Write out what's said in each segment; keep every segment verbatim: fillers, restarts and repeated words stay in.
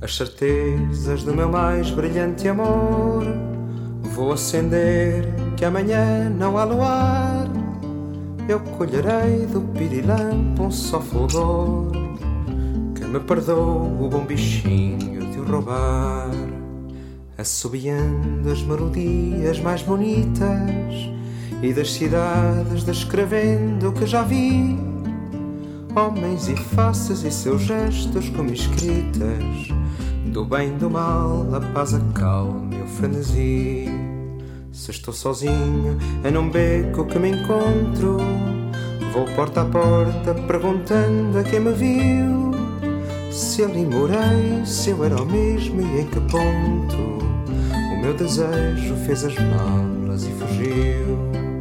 As certezas do meu mais brilhante amor vou acender, que amanhã não há luar. Eu colherei do pirilampo um só fulgor, que me perdoe o bom bichinho de o roubar. Assobiando as melodias mais bonitas e das cidades descrevendo o que já vi, homens e faces e seus gestos como escritas, do bem, do mal, a paz, a calma e o frenesi. Se estou sozinho é num beco que me encontro, vou porta a porta perguntando a quem me viu, se ali morei, se eu era o mesmo e em que ponto o meu desejo fez as malas e fugiu.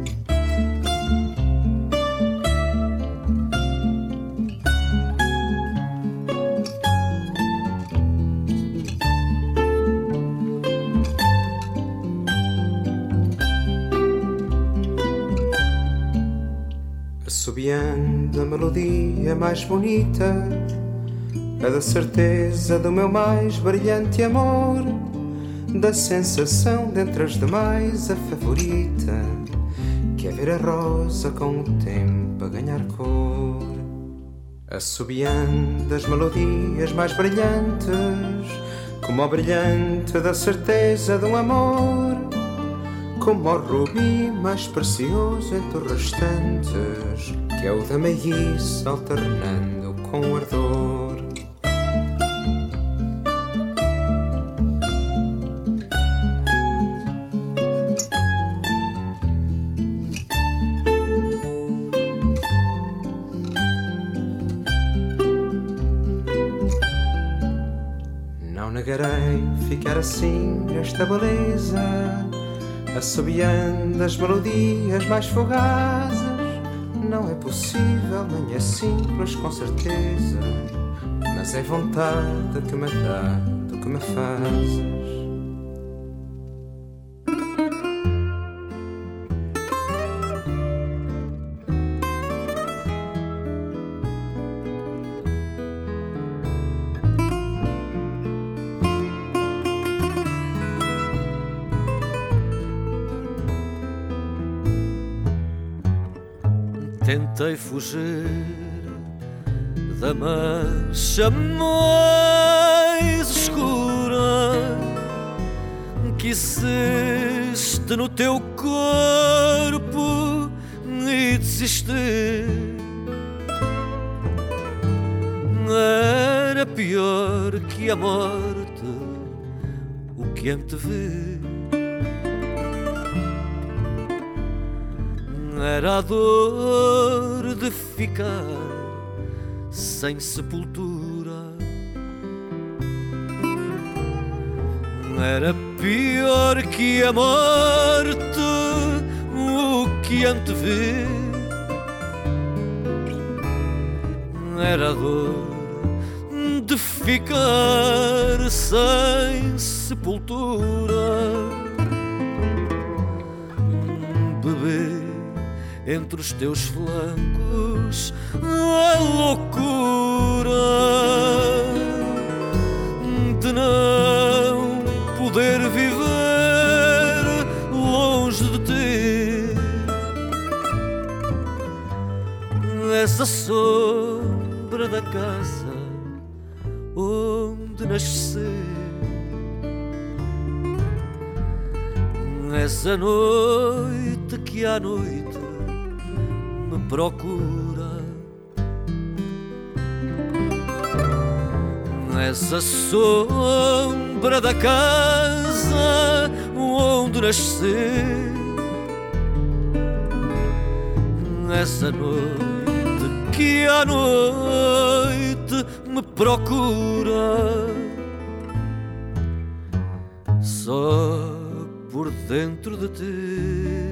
Assobiando a melodia mais bonita, a da certeza do meu mais brilhante amor, da sensação dentre as demais a favorita, que é ver a rosa com o tempo a ganhar cor. Assobiando as melodias mais brilhantes, como o brilhante da certeza de um amor, como o rubi mais precioso entre os restantes, que é o da meiguice alternando com o ardor. Não negarei ficar assim nesta beleza, assobiando as melodias mais fugazes. Não é possível, nem é simples com certeza, mas é vontade que me dá do que me fazes. Tentei fugir da mancha mais escura que existe no teu corpo e desisti. Era pior que a morte o que antevê. Era a dor de ficar sem sepultura. Era pior que a morte o que antevê. Era a dor de ficar sem sepultura. Beber entre os teus flancos a loucura de não poder viver longe de ti. Essa sombra da casa onde nasci, essa noite que à noite me procura, essa sombra da casa onde nasci, essa noite que à noite me procura. Só por dentro de ti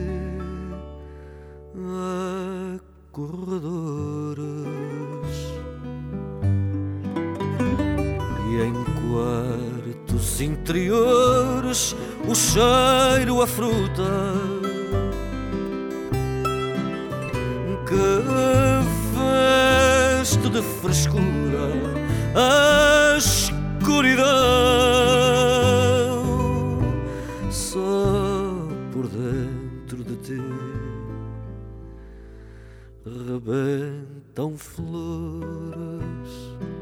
há corredores, e em quartos interiores o cheiro a fruta que veste de frescura a escuridão. rebentam flores.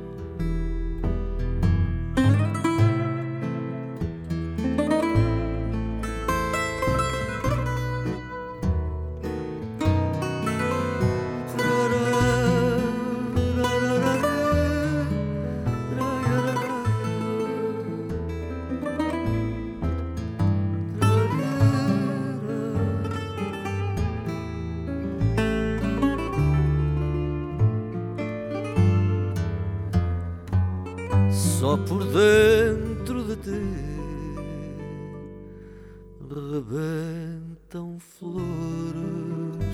Só por dentro de ti rebentam flores.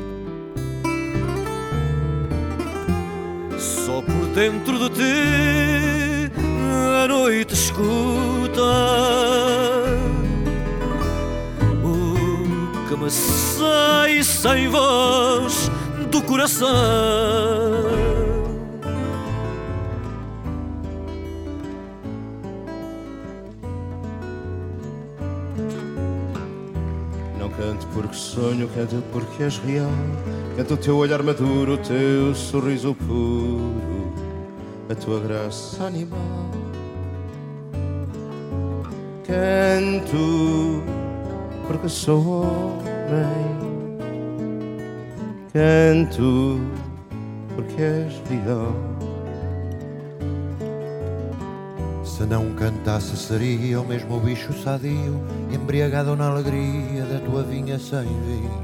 Só por dentro de ti a noite escuta o que me sai sem voz do coração. Canto porque sonho, canto porque és real. Canto o teu olhar maduro, o teu sorriso puro, a tua graça animal. Canto porque sou homem. Canto porque és real. Se não cantasse seria o mesmo bicho sadio, embriagado na alegria da tua vinha sem vinho.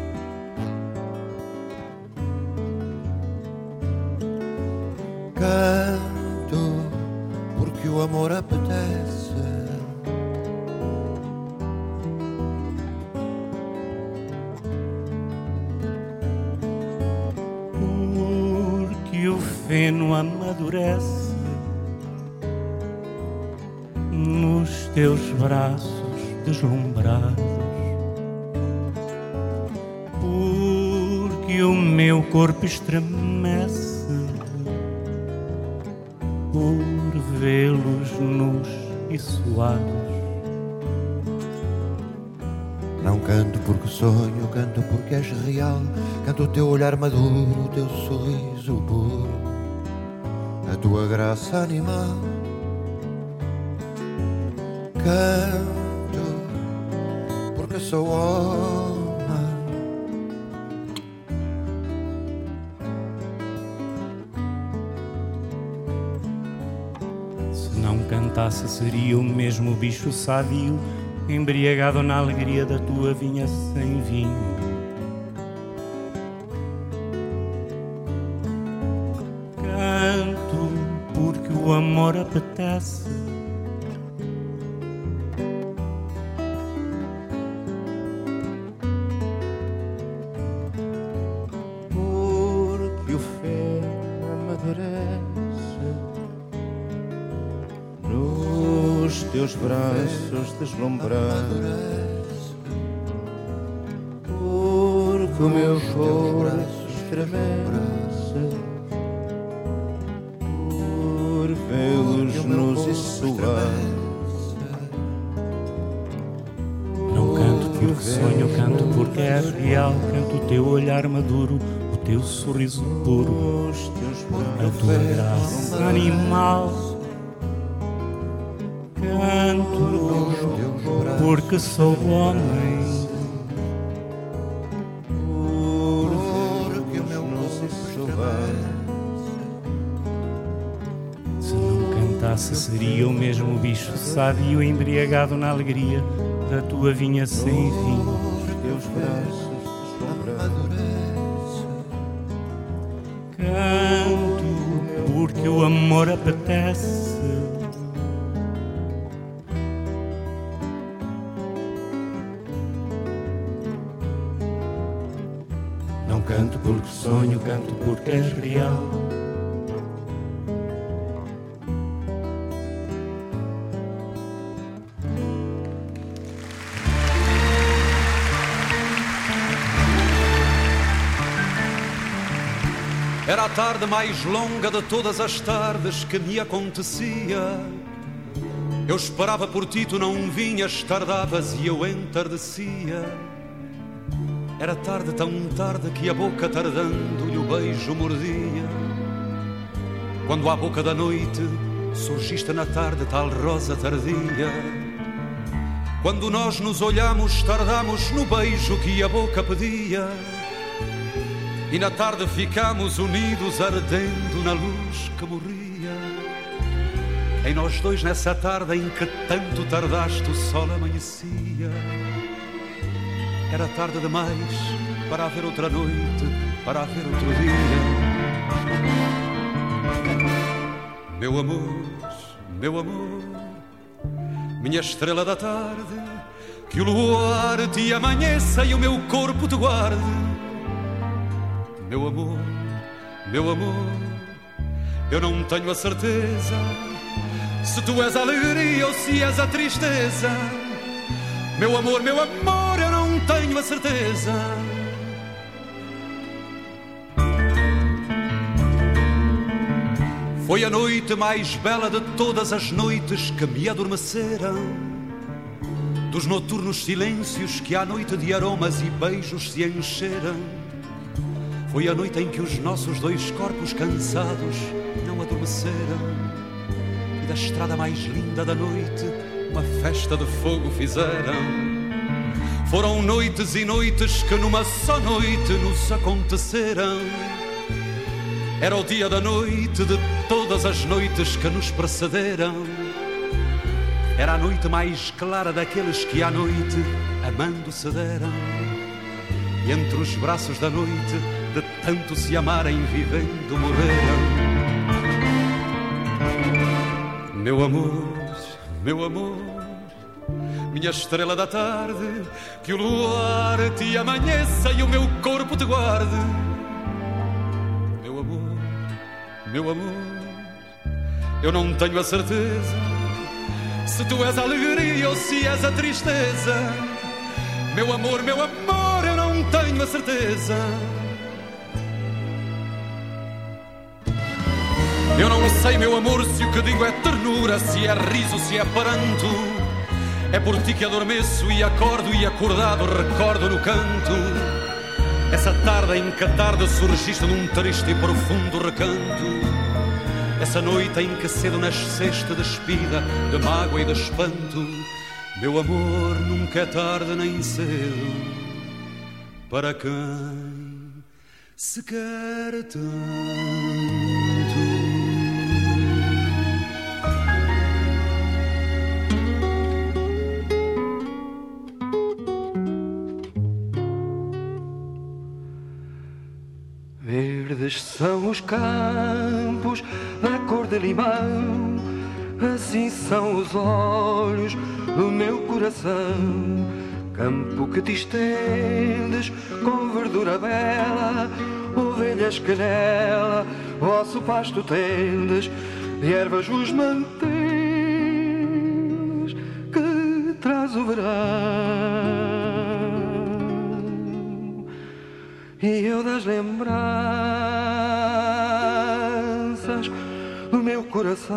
Canto porque o amor apetece. Porque o feno amadurece nos teus braços deslumbrados, porque o meu corpo estremece por vê-los nus e suados. Não canto porque sonho, canto porque és real. Canto o teu olhar maduro, o teu sorriso puro, a tua graça animal. Canto porque sou homem. Se não cantasse seria o mesmo bicho sadio, embriagado na alegria da tua vinha sem vinho. Canto porque o amor apetece teus braços deslumbrados, porque o meu corpo estremece por vê-los nus e suados. Não canto porque sonho, canto porque és real. Canto o teu olhar maduro, o teu sorriso puro, a tua graça animal. Canto porque sou homem, porque o meu se não cantasse seria o mesmo bicho sadio, embriagado na alegria da tua vinha sem fim. teus braços deslumbrados. Canto porque o amor apetece canto porque sonho, canto porque és real. Era a tarde mais longa de todas as tardes que me acontecia. Eu esperava por ti, tu não vinhas, tardavas e eu entardecia. Era tarde, tão tarde, que a boca tardando-lhe o beijo mordia. Quando à boca da noite surgiste na tarde tal rosa tardia. Quando nós nos olhamos, tardamos no beijo que a boca pedia. E na tarde ficamos unidos, ardendo na luz que morria. Em nós dois, nessa tarde em que tanto tardaste, o sol amanhecia. Era tarde demais para haver outra noite, para haver outro dia. Meu amor, meu amor, minha estrela da tarde, que o luar te amanheça e o meu corpo te guarde. Meu amor, meu amor, eu não tenho a certeza se tu és a alegria ou se és a tristeza. Meu amor, meu amor, eu não tenho a certeza. Foi a noite mais bela de todas as noites que me adormeceram, dos noturnos silêncios que à noite de aromas e beijos se encheram. Foi a noite em que os nossos dois corpos cansados não adormeceram, e da estrada mais linda da noite uma festa de fogo fizeram. Foram noites e noites que numa só noite nos aconteceram. Era o dia da noite de todas as noites que nos precederam. Era a noite mais clara daqueles que à noite amando se deram. E entre os braços da noite, de tanto se amarem, vivendo morreram. Meu amor, meu amor, minha estrela da tarde, que o luar te amanheça e o meu corpo te guarde. Meu amor, meu amor, eu não tenho a certeza se tu és a alegria ou se és a tristeza. Meu amor, meu amor, eu não tenho a certeza. Eu não sei, meu amor, se o que digo é ternura, se é riso, se é pranto. É por ti que adormeço e acordo, e acordado recordo no canto essa tarde em que a tarde surgiste num triste e profundo recanto. Essa noite em que cedo nasceste despida de mágoa e de espanto. Meu amor, nunca é tarde nem cedo para quem se quer tanto. Verdes são os campos da cor de limão, assim são os olhos do meu coração. Campo que te estendes com verdura bela, ovelhas que nela vosso pasto tendes, e ervas os manteigas que traz o verão. E eu das lembranças do meu coração,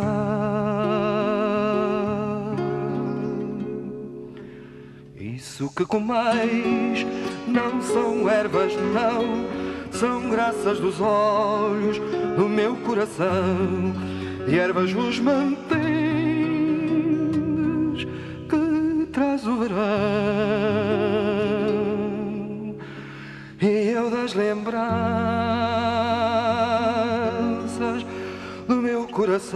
isso que comeis não são ervas, não, são graças dos olhos do meu coração. E ervas os manteigas que traz o verão. E eu das lembranças do meu coração,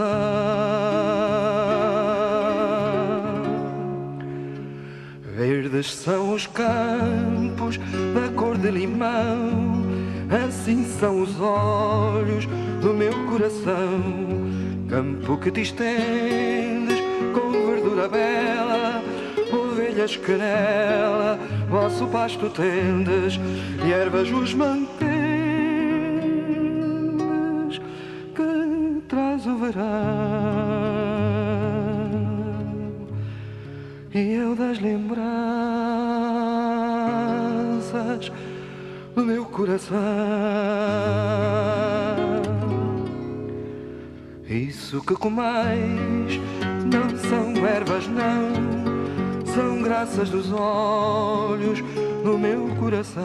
verdes são os campos da cor de limão, assim são os olhos do meu coração. Campo que te estendes com verdura bela, ovelhas que nela vosso pasto tendes, e ervas os manteigas que traz o verão. E eu das lembranças do meu coração, isso que comeis não são ervas, não, são graças dos olhos do meu coração.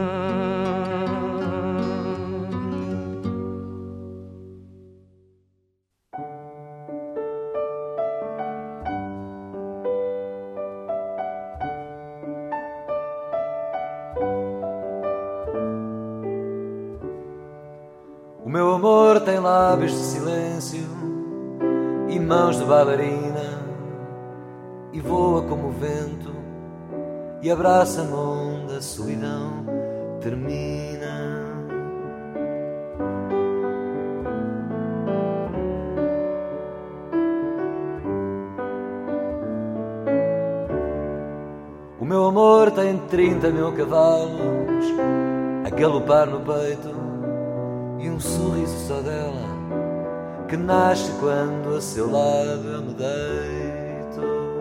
O meu amor tem lábios de silêncio e mãos de bailarina, e voa como o vento e abraça-me onde a solidão termina. O meu amor tem trinta mil cavalos a galopar no peito e um sorriso só dela que nasce quando a seu lado eu me deito.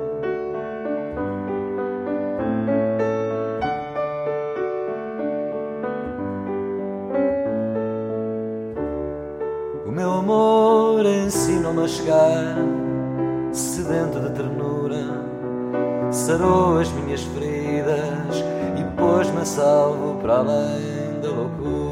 O meu amor ensina-me a chegar, sedento de ternura, sarou as minhas feridas e pôs-me a salvo para além da loucura.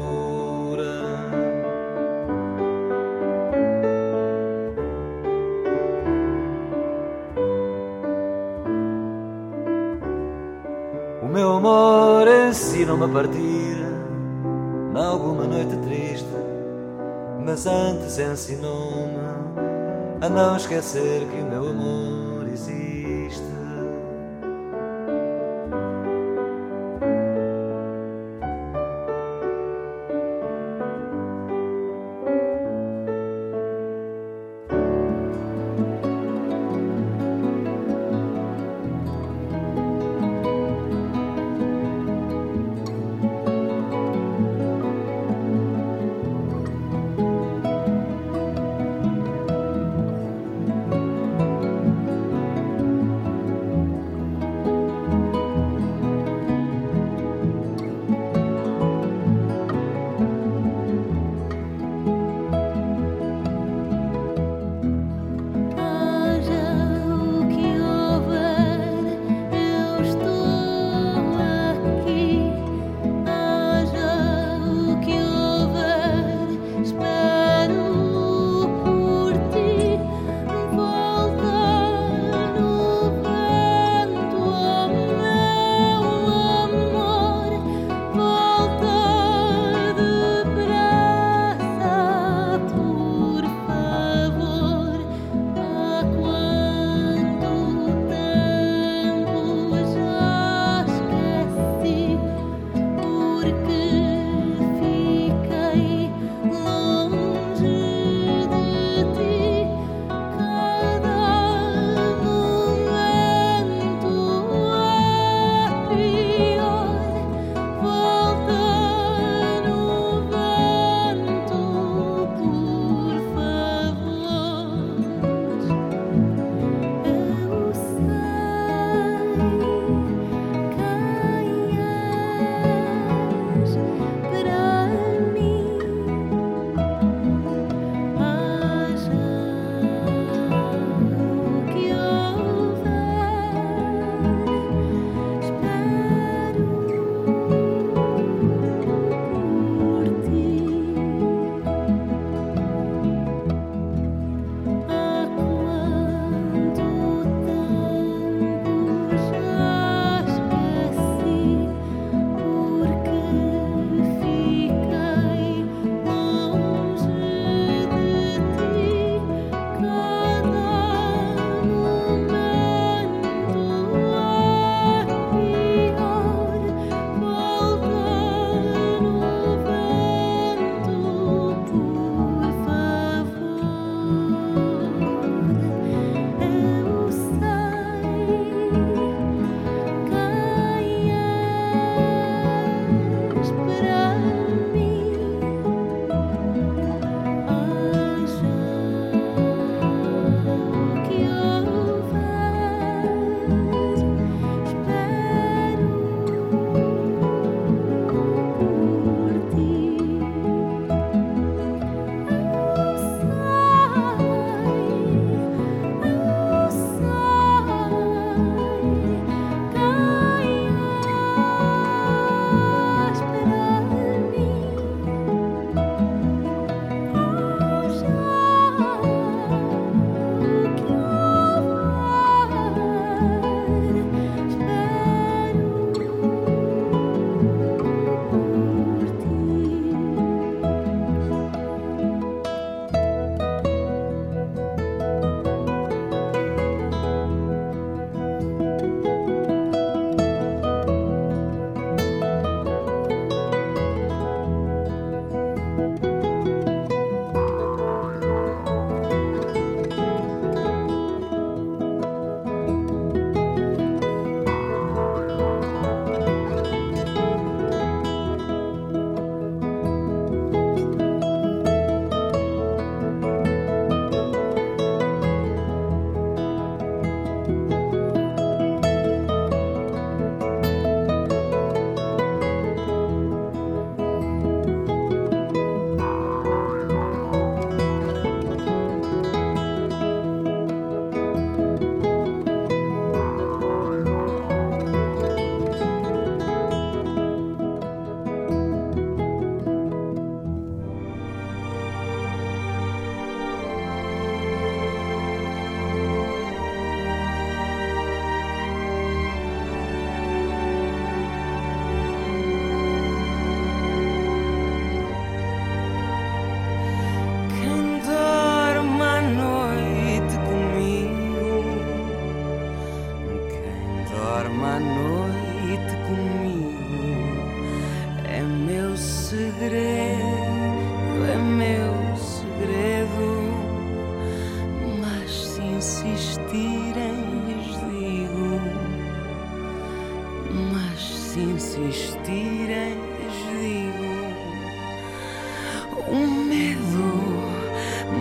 O meu amor ensina-me a partir nalguma noite triste, mas antes ensinou-me a não esquecer que o meu amor existe.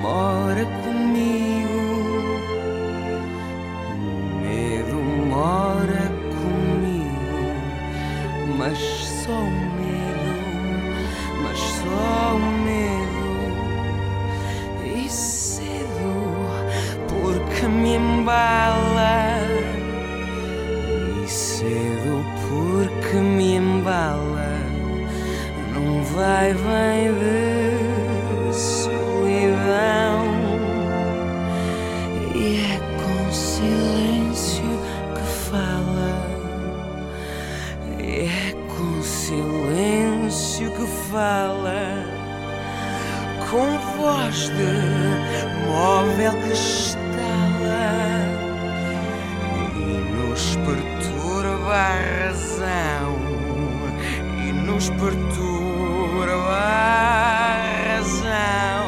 mora comigo, o medo mora comigo, mas só o medo, mas só o medo. E cedo porque me embala, e cedo porque me embala, não vai bem de solidão. E é com silêncio que fala, e é com silêncio que fala, com voz de móvel que estala e nos perturba a razão, e nos perturba a razão.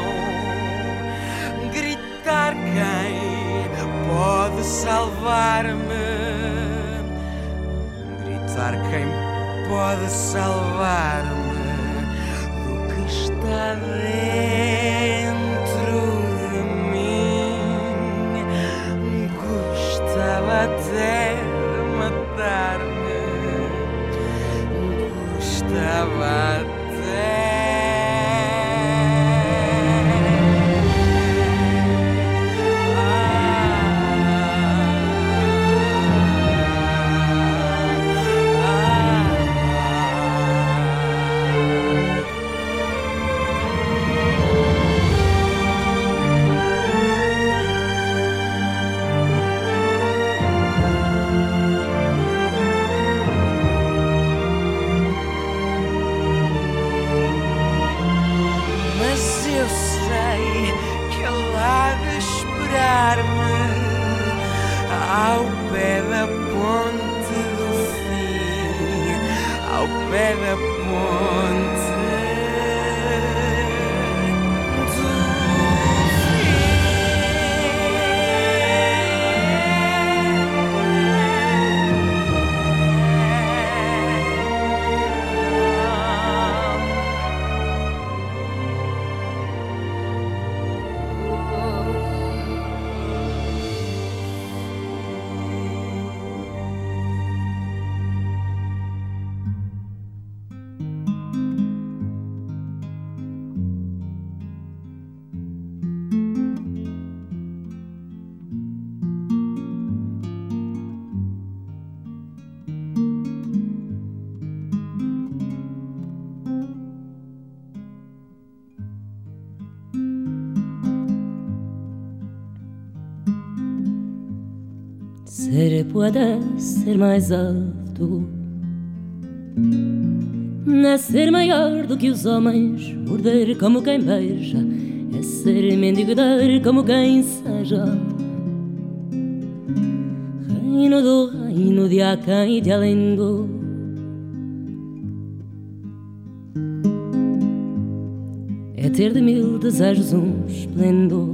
Gritar quem pode salvar-me, gritar quem pode salvar-me do que está dentro de mim. Gostava até de matar-me, gostava até. Ao pé da ponte do fim, ao pé da ponte do Ser pode ser mais alto, é ser maior do que os homens, morder como quem beija, é ser mendigo dar como quem seja. Reino do reino de aquém e de além do, é ter de mil desejos um esplendor,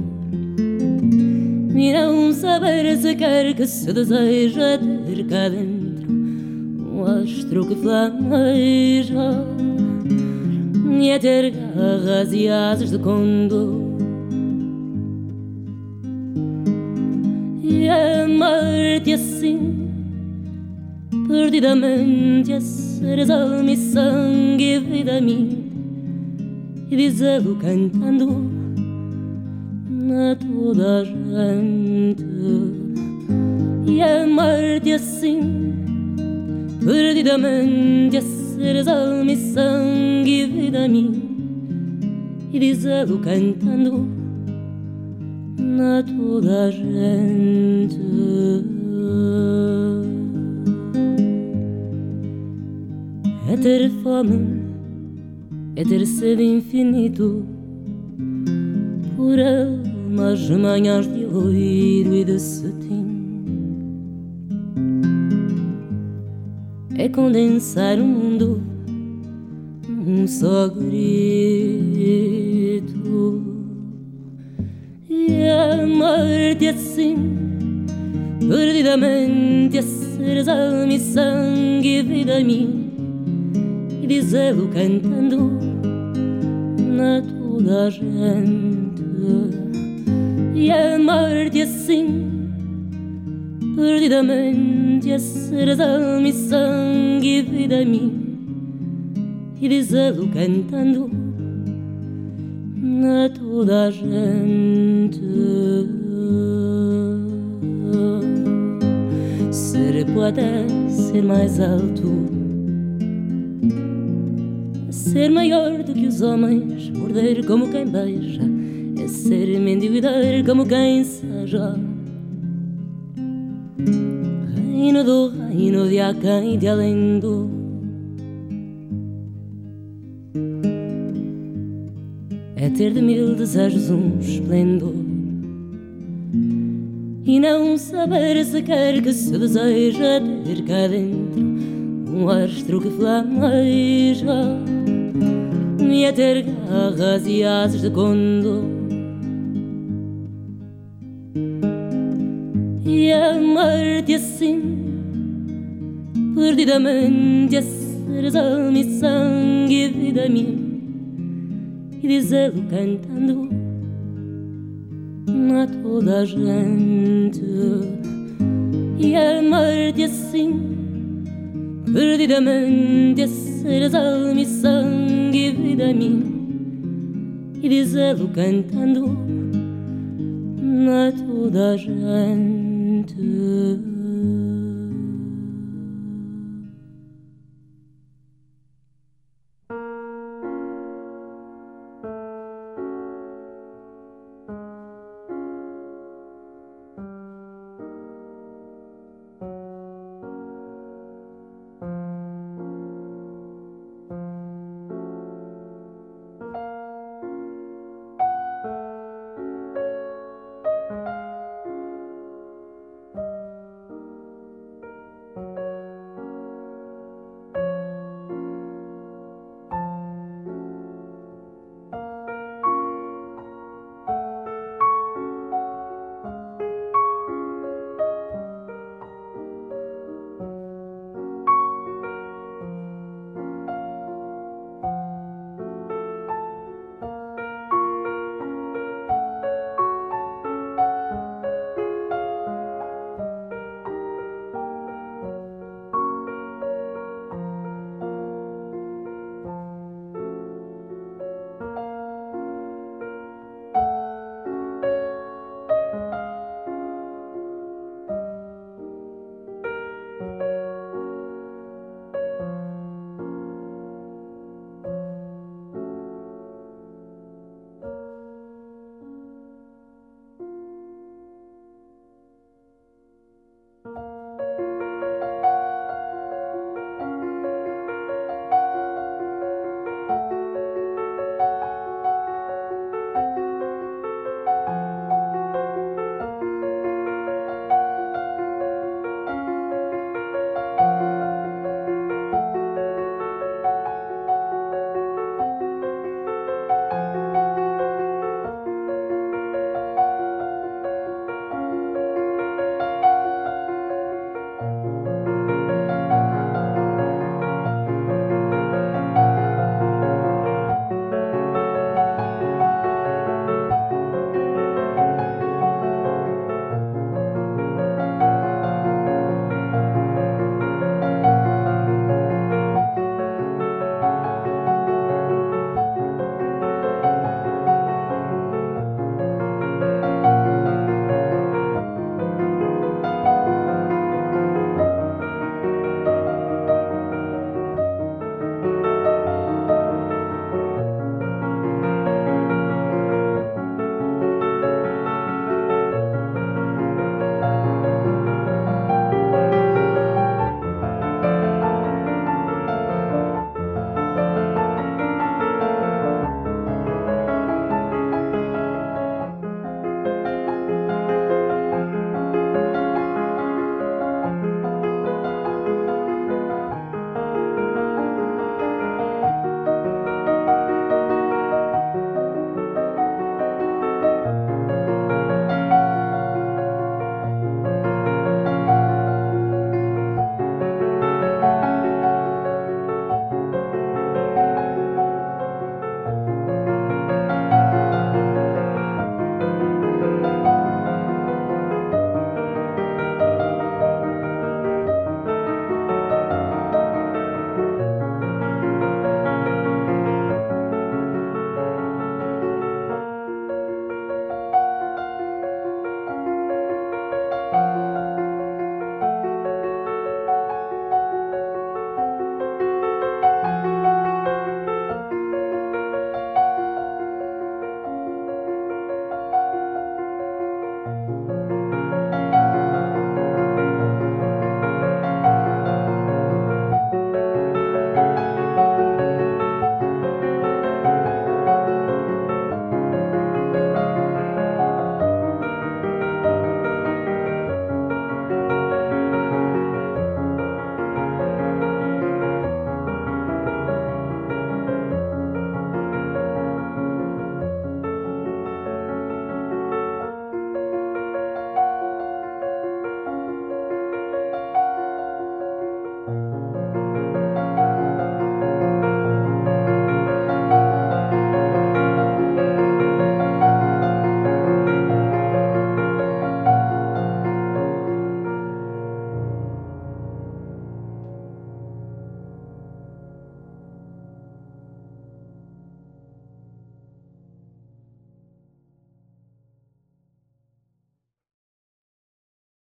e não saber sequer que se deseja ter cá dentro um astro que flameja, e é ter garras e asas de condor, e amar-te assim perdidamente, a seres alma e sangue e vida a mim, e dizê-lo cantando a toda a gente, e amar-te assim perdidamente, a seres alma e sangue e vida a mim, e dizê-lo cantando a toda a gente. É ter fome, é ter sede infinito por almas manhãs de ouro e de cetim, é condensar o mundo num só grito, e amar-te assim perdidamente, a seres alma e sangue e vida a mim, e dizê-lo cantando na tua toda a gente. E amar-te assim, perdidamente, a seres alma e sangue e vida a mim, e dizê-lo cantando a toda a gente. Ser poeta é ser mais alto, ser maior do que os homens, morder como quem beija, é ser mendigo e dar como quem seja. Reino do reino de aquém, de além do. É ter de mil desejos um esplendor, e não saber sequer que se deseja ter cá dentro um astro que flameja, e é ter garras e asas de condor, e amar-te assim, perdidamente, a seres alma e sangue e vida minha, e dizê-lo cantando a toda a gente. E amar-te assim, perdidamente, a seres alma e sangue e vida minha, e dizê-lo cantando a toda a gente.